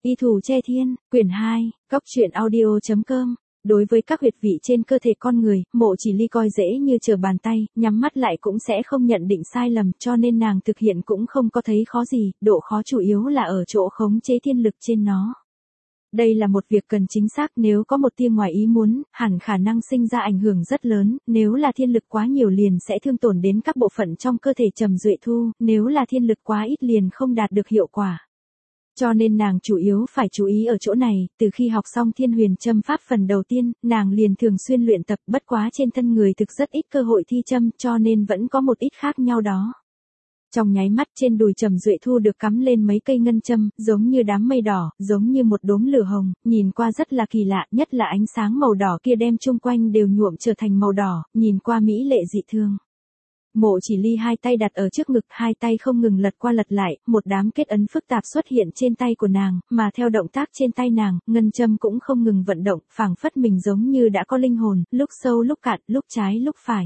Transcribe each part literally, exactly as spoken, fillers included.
Y thủ che thiên, quyển hai, góc truyện audio chấm com. Đối với các huyệt vị trên cơ thể con người, Mộ Chỉ Ly coi dễ như trở bàn tay, nhắm mắt lại cũng sẽ không nhận định sai lầm, cho nên nàng thực hiện cũng không có thấy khó gì, độ khó chủ yếu là ở chỗ khống chế thiên lực trên nó. Đây là một việc cần chính xác, nếu có một tia ngoài ý muốn, hẳn khả năng sinh ra ảnh hưởng rất lớn, nếu là thiên lực quá nhiều liền sẽ thương tổn đến các bộ phận trong cơ thể Trầm Duệ Thu, nếu là thiên lực quá ít liền không đạt được hiệu quả. Cho nên nàng chủ yếu phải chú ý ở chỗ này, từ khi học xong Thiên Huyền Châm pháp phần đầu tiên, nàng liền thường xuyên luyện tập, bất quá trên thân người thực rất ít cơ hội thi châm, cho nên vẫn có một ít khác nhau đó. Trong nháy mắt trên đùi Trầm Duệ Thu được cắm lên mấy cây ngân châm, giống như đám mây đỏ, giống như một đốm lửa hồng, nhìn qua rất là kỳ lạ, nhất là ánh sáng màu đỏ kia đem chung quanh đều nhuộm trở thành màu đỏ, nhìn qua mỹ lệ dị thương. Mộ Chỉ Ly hai tay đặt ở trước ngực, hai tay không ngừng lật qua lật lại, một đám kết ấn phức tạp xuất hiện trên tay của nàng, mà theo động tác trên tay nàng, ngân châm cũng không ngừng vận động, phảng phất mình giống như đã có linh hồn, lúc sâu lúc cạn, lúc trái lúc phải.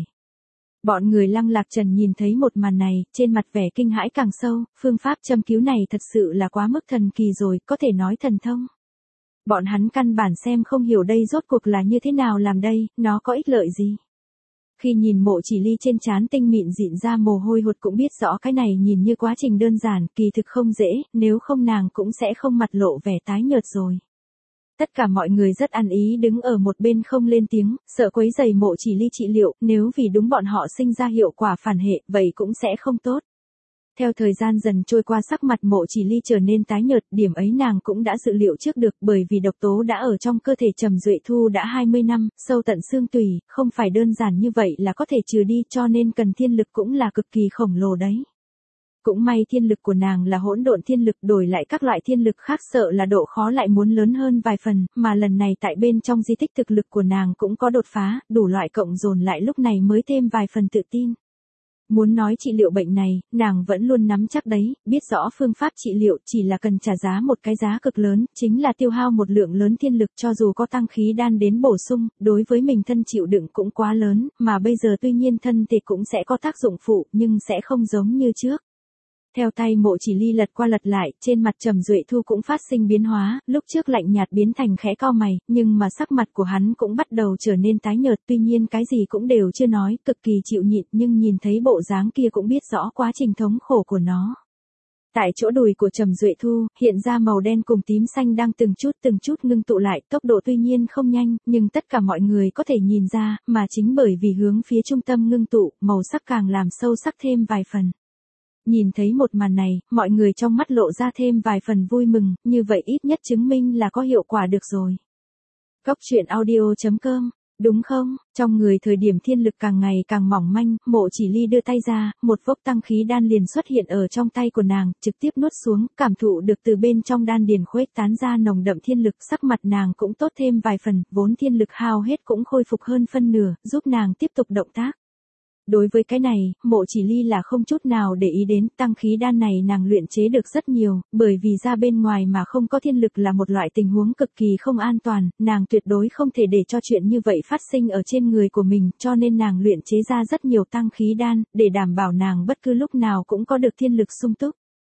Bọn người Lăng Lạc Trần nhìn thấy một màn này, trên mặt vẻ kinh hãi càng sâu, phương pháp châm cứu này thật sự là quá mức thần kỳ rồi, có thể nói thần thông. Bọn hắn căn bản xem không hiểu đây rốt cuộc là như thế nào làm đây, nó có ích lợi gì. Khi nhìn Mộ Chỉ Ly trên trán tinh mịn dịn ra mồ hôi hột cũng biết rõ cái này nhìn như quá trình đơn giản, kỳ thực không dễ, nếu không nàng cũng sẽ không mặt lộ vẻ tái nhợt rồi. Tất cả mọi người rất ăn ý đứng ở một bên không lên tiếng, sợ quấy rầy Mộ Chỉ Ly trị liệu, nếu vì đúng bọn họ sinh ra hiệu quả phản hệ, vậy cũng sẽ không tốt. Theo thời gian dần trôi qua sắc mặt Mộ Chỉ Ly trở nên tái nhợt, điểm ấy nàng cũng đã dự liệu trước được, bởi vì độc tố đã ở trong cơ thể Trầm Duệ Thu đã hai mươi năm, sâu tận xương tủy, không phải đơn giản như vậy là có thể trừ đi, cho nên cần thiên lực cũng là cực kỳ khổng lồ đấy. Cũng may thiên lực của nàng là hỗn độn thiên lực, đổi lại các loại thiên lực khác sợ là độ khó lại muốn lớn hơn vài phần, mà lần này tại bên trong di tích thực lực của nàng cũng có đột phá, đủ loại cộng dồn lại lúc này mới thêm vài phần tự tin. Muốn nói trị liệu bệnh này, nàng vẫn luôn nắm chắc đấy, biết rõ phương pháp trị liệu chỉ là cần trả giá một cái giá cực lớn, chính là tiêu hao một lượng lớn thiên lực, cho dù có tăng khí đan đến bổ sung, đối với mình thân chịu đựng cũng quá lớn, mà bây giờ tuy nhiên thân thể cũng sẽ có tác dụng phụ, nhưng sẽ không giống như trước. Theo tay Mộ Chỉ Ly lật qua lật lại, trên mặt Trầm Duệ Thu cũng phát sinh biến hóa, lúc trước lạnh nhạt biến thành khẽ cau mày, nhưng mà sắc mặt của hắn cũng bắt đầu trở nên tái nhợt, tuy nhiên cái gì cũng đều chưa nói, cực kỳ chịu nhịn, nhưng nhìn thấy bộ dáng kia cũng biết rõ quá trình thống khổ của nó. Tại chỗ đùi của Trầm Duệ Thu, hiện ra màu đen cùng tím xanh đang từng chút từng chút ngưng tụ lại, tốc độ tuy nhiên không nhanh, nhưng tất cả mọi người có thể nhìn ra, mà chính bởi vì hướng phía trung tâm ngưng tụ, màu sắc càng làm sâu sắc thêm vài phần. Nhìn thấy một màn này, mọi người trong mắt lộ ra thêm vài phần vui mừng, như vậy ít nhất chứng minh là có hiệu quả được rồi. Góc truyện audio chấm com, đúng không? Trong người thời điểm thiên lực càng ngày càng mỏng manh, Mộ Chỉ Ly đưa tay ra, một vốc tăng khí đan liền xuất hiện ở trong tay của nàng, trực tiếp nuốt xuống, cảm thụ được từ bên trong đan điền khuếch tán ra nồng đậm thiên lực, sắc mặt nàng cũng tốt thêm vài phần, vốn thiên lực hao hết cũng khôi phục hơn phân nửa, giúp nàng tiếp tục động tác. Đối với cái này, Mộ Chỉ Ly là không chút nào để ý đến, tăng khí đan này nàng luyện chế được rất nhiều, bởi vì ra bên ngoài mà không có thiên lực là một loại tình huống cực kỳ không an toàn, nàng tuyệt đối không thể để cho chuyện như vậy phát sinh ở trên người của mình, cho nên nàng luyện chế ra rất nhiều tăng khí đan, để đảm bảo nàng bất cứ lúc nào cũng có được thiên lực sung túc.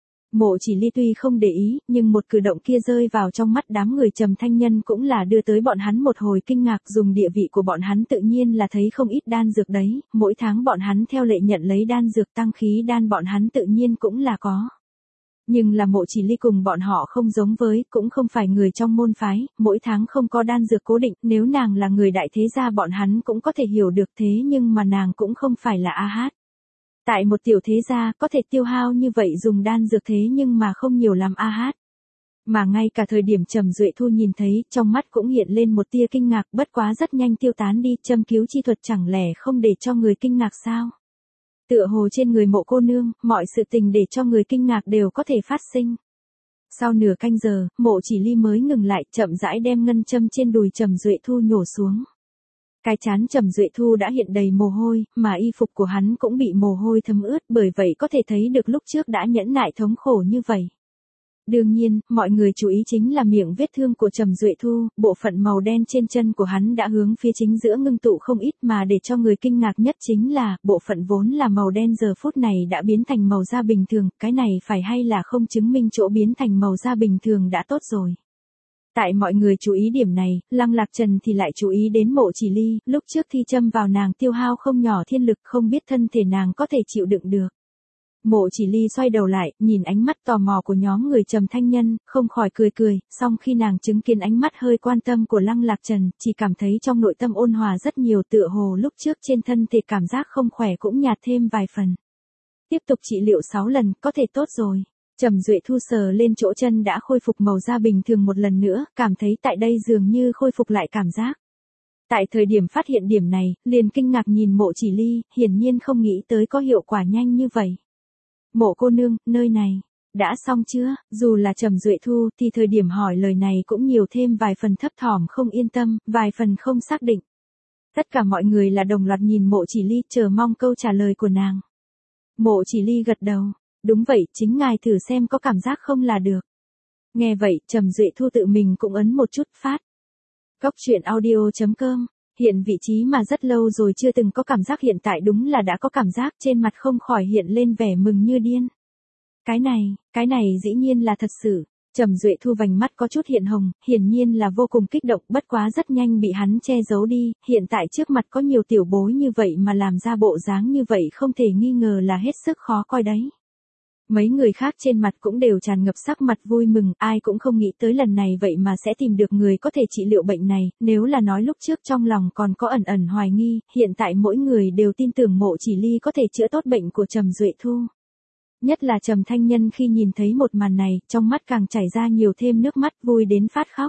Mộ Chỉ Ly tuy không để ý, nhưng một cử động kia rơi vào trong mắt đám người Trầm Thanh Nhân cũng là đưa tới bọn hắn một hồi kinh ngạc, dùng địa vị của bọn hắn tự nhiên là thấy không ít đan dược đấy, mỗi tháng bọn hắn theo lệ nhận lấy đan dược tăng khí đan bọn hắn tự nhiên cũng là có. Nhưng là Mộ Chỉ Ly cùng bọn họ không giống với, cũng không phải người trong môn phái, mỗi tháng không có đan dược cố định, nếu nàng là người đại thế gia bọn hắn cũng có thể hiểu được, thế nhưng mà nàng cũng không phải là A Hát. Tại một tiểu thế gia, có thể tiêu hao như vậy dùng đan dược thế nhưng mà không nhiều làm A Hát. Mà ngay cả thời điểm Trầm Duệ Thu nhìn thấy, trong mắt cũng hiện lên một tia kinh ngạc, bất quá rất nhanh tiêu tán đi, châm cứu chi thuật chẳng lẽ không để cho người kinh ngạc sao? Tựa hồ trên người Mộ cô nương, mọi sự tình để cho người kinh ngạc đều có thể phát sinh. Sau nửa canh giờ, Mộ Chỉ Ly mới ngừng lại, chậm rãi đem ngân châm trên đùi Trầm Duệ Thu nhổ xuống. Cái trán Trầm Duệ Thu đã hiện đầy mồ hôi, mà y phục của hắn cũng bị mồ hôi thấm ướt, bởi vậy có thể thấy được lúc trước đã nhẫn nại thống khổ như vậy. Đương nhiên, mọi người chú ý chính là miệng vết thương của Trầm Duệ Thu, bộ phận màu đen trên chân của hắn đã hướng phía chính giữa ngưng tụ không ít, mà để cho người kinh ngạc nhất chính là, bộ phận vốn là màu đen giờ phút này đã biến thành màu da bình thường, cái này phải hay là không chứng minh chỗ biến thành màu da bình thường đã tốt rồi. Tại mọi người chú ý điểm này, Lăng Lạc Trần thì lại chú ý đến Mộ Chỉ Ly, lúc trước thi châm vào nàng tiêu hao không nhỏ thiên lực, không biết thân thể nàng có thể chịu đựng được. Mộ Chỉ Ly xoay đầu lại, nhìn ánh mắt tò mò của nhóm người Trầm Thanh Nhân, không khỏi cười cười, song khi nàng chứng kiến ánh mắt hơi quan tâm của Lăng Lạc Trần, chỉ cảm thấy trong nội tâm ôn hòa rất nhiều, tựa hồ lúc trước trên thân thể cảm giác không khỏe cũng nhạt thêm vài phần. Tiếp tục trị liệu sáu lần, có thể tốt rồi. Trầm Duệ Thu sờ lên chỗ chân đã khôi phục màu da bình thường một lần nữa, cảm thấy tại đây dường như khôi phục lại cảm giác. Tại thời điểm phát hiện điểm này, liền kinh ngạc nhìn Mộ Chỉ Ly, hiển nhiên không nghĩ tới có hiệu quả nhanh như vậy. Mộ cô nương, nơi này, đã xong chưa? Dù là Trầm Duệ Thu thì thời điểm hỏi lời này cũng nhiều thêm vài phần thấp thỏm không yên tâm, vài phần không xác định. Tất cả mọi người là đồng loạt nhìn Mộ Chỉ Ly, chờ mong câu trả lời của nàng. Mộ Chỉ Ly gật đầu, đúng vậy, chính ngài thử xem có cảm giác không là được. Nghe vậy, Trầm Duệ Thu tự mình cũng ấn một chút phát. Cóc truyện audio chấm com, hiện vị trí mà rất lâu rồi chưa từng có cảm giác, hiện tại đúng là đã có cảm giác, trên mặt không khỏi hiện lên vẻ mừng như điên. Cái này, cái này dĩ nhiên là thật sự. Trầm Duệ Thu vành mắt có chút hiện hồng, hiển nhiên là vô cùng kích động, bất quá rất nhanh bị hắn che giấu đi, hiện tại trước mặt có nhiều tiểu bối như vậy mà làm ra bộ dáng như vậy không thể nghi ngờ là hết sức khó coi đấy. Mấy người khác trên mặt cũng đều tràn ngập sắc mặt vui mừng, ai cũng không nghĩ tới lần này vậy mà sẽ tìm được người có thể trị liệu bệnh này, nếu là nói lúc trước trong lòng còn có ẩn ẩn hoài nghi, hiện tại mỗi người đều tin tưởng Mộ Chỉ Ly có thể chữa tốt bệnh của Trầm Duệ Thu. Nhất là Trầm Thanh Nhân khi nhìn thấy một màn này, trong mắt càng chảy ra nhiều thêm nước mắt, vui đến phát khóc.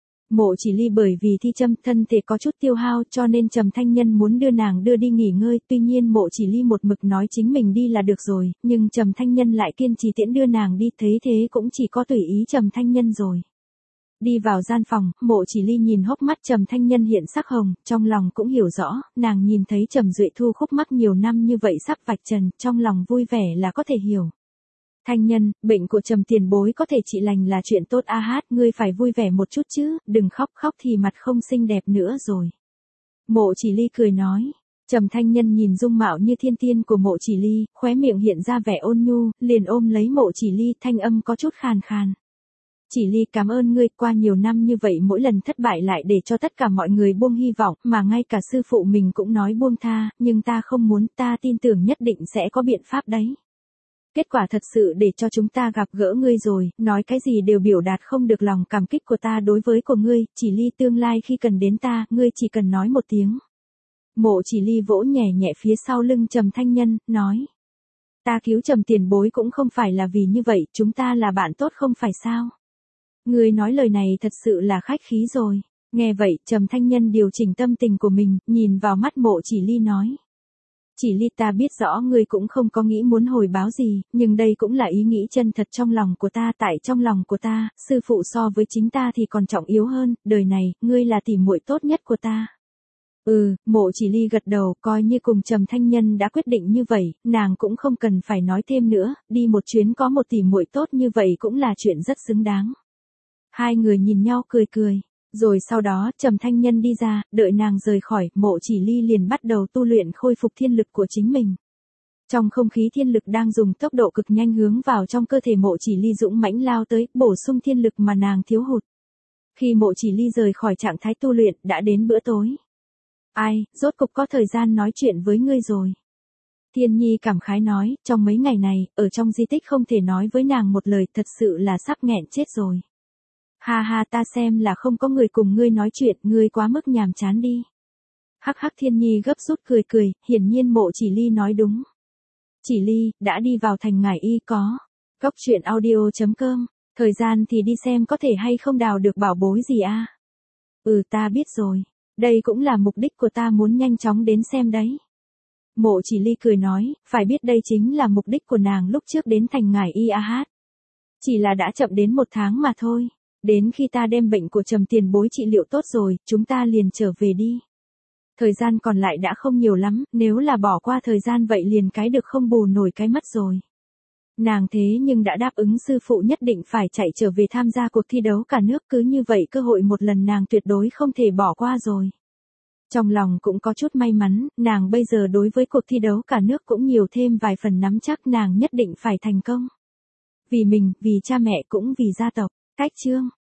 Mộ Chỉ Ly bởi vì thi châm thân thể có chút tiêu hao cho nên Trầm Thanh Nhân muốn đưa nàng đưa đi nghỉ ngơi, tuy nhiên Mộ Chỉ Ly một mực nói chính mình đi là được rồi, nhưng Trầm Thanh Nhân lại kiên trì tiễn đưa nàng đi, thấy thế cũng chỉ có tùy ý Trầm Thanh Nhân rồi. Đi vào gian phòng, Mộ Chỉ Ly nhìn hốc mắt Trầm Thanh Nhân hiện sắc hồng, trong lòng cũng hiểu rõ, nàng nhìn thấy Trầm Duệ Thu khúc mắc nhiều năm như vậy sắp vạch trần, trong lòng vui vẻ là có thể hiểu. Thanh Nhân, bệnh của Trầm tiền bối có thể trị lành là chuyện tốt a hát, ngươi phải vui vẻ một chút chứ, đừng khóc, khóc thì mặt không xinh đẹp nữa rồi. Mộ Chỉ Ly cười nói. Trầm Thanh Nhân nhìn dung mạo như thiên tiên của Mộ Chỉ Ly, khóe miệng hiện ra vẻ ôn nhu, liền ôm lấy Mộ Chỉ Ly, thanh âm có chút khàn khàn. Chỉ Ly cảm ơn ngươi, qua nhiều năm như vậy mỗi lần thất bại lại để cho tất cả mọi người buông hy vọng, mà ngay cả sư phụ mình cũng nói buông tha, nhưng ta không muốn, ta tin tưởng nhất định sẽ có biện pháp đấy. Kết quả thật sự để cho chúng ta gặp gỡ ngươi rồi, nói cái gì đều biểu đạt không được lòng cảm kích của ta đối với của ngươi, Chỉ Ly tương lai khi cần đến ta, ngươi chỉ cần nói một tiếng. Mộ Chỉ Ly vỗ nhẹ nhẹ phía sau lưng Trầm Thanh Nhân, nói. Ta cứu Trầm tiền bối cũng không phải là vì như vậy, chúng ta là bạn tốt không phải sao? Ngươi nói lời này thật sự là khách khí rồi. Nghe vậy, Trầm Thanh Nhân điều chỉnh tâm tình của mình, nhìn vào mắt Mộ Chỉ Ly nói. Chỉ Ly, ta biết rõ ngươi cũng không có nghĩ muốn hồi báo gì, nhưng đây cũng là ý nghĩ chân thật trong lòng của ta, tại trong lòng của ta, sư phụ so với chính ta thì còn trọng yếu hơn, đời này, ngươi là tỉ muội tốt nhất của ta. Ừ, Mộ Chỉ Ly gật đầu, coi như cùng Trầm Thanh Nhân đã quyết định như vậy, nàng cũng không cần phải nói thêm nữa, đi một chuyến có một tỉ muội tốt như vậy cũng là chuyện rất xứng đáng. Hai người nhìn nhau cười cười. Rồi sau đó, Trầm Thanh Nhân đi ra, đợi nàng rời khỏi, Mộ Chỉ Ly liền bắt đầu tu luyện khôi phục thiên lực của chính mình. Trong không khí thiên lực đang dùng tốc độ cực nhanh hướng vào trong cơ thể Mộ Chỉ Ly dũng mãnh lao tới, bổ sung thiên lực mà nàng thiếu hụt. Khi Mộ Chỉ Ly rời khỏi trạng thái tu luyện, đã đến bữa tối. Ai, rốt cục có thời gian nói chuyện với ngươi rồi. Thiên Nhi cảm khái nói, trong mấy ngày này, ở trong di tích không thể nói với nàng một lời, thật sự là sắp nghẹn chết rồi. Ha ha, ta xem là không có người cùng ngươi nói chuyện, ngươi quá mức nhàm chán đi. Hắc hắc, Thiên Nhi gấp rút cười cười, hiển nhiên Mộ Chỉ Ly nói đúng. Chỉ Ly, đã đi vào thành Ngải Y có. Cóc truyện audio chấm com, thời gian thì đi xem có thể hay không đào được bảo bối gì a. Ừ, ta biết rồi, đây cũng là mục đích của ta, muốn nhanh chóng đến xem đấy. Mộ Chỉ Ly cười nói, phải biết đây chính là mục đích của nàng lúc trước đến thành Ngải Y a hát. Chỉ là đã chậm đến một tháng mà thôi. Đến khi ta đem bệnh của Trầm tiền bối trị liệu tốt rồi, chúng ta liền trở về đi. Thời gian còn lại đã không nhiều lắm, nếu là bỏ qua thời gian vậy liền cái được không bù nổi cái mất rồi. Nàng thế nhưng đã đáp ứng sư phụ nhất định phải chạy trở về tham gia cuộc thi đấu cả nước, cứ như vậy cơ hội một lần nàng tuyệt đối không thể bỏ qua rồi. Trong lòng cũng có chút may mắn, nàng bây giờ đối với cuộc thi đấu cả nước cũng nhiều thêm vài phần nắm chắc nàng nhất định phải thành công. Vì mình, vì cha mẹ cũng vì gia tộc. Cách chương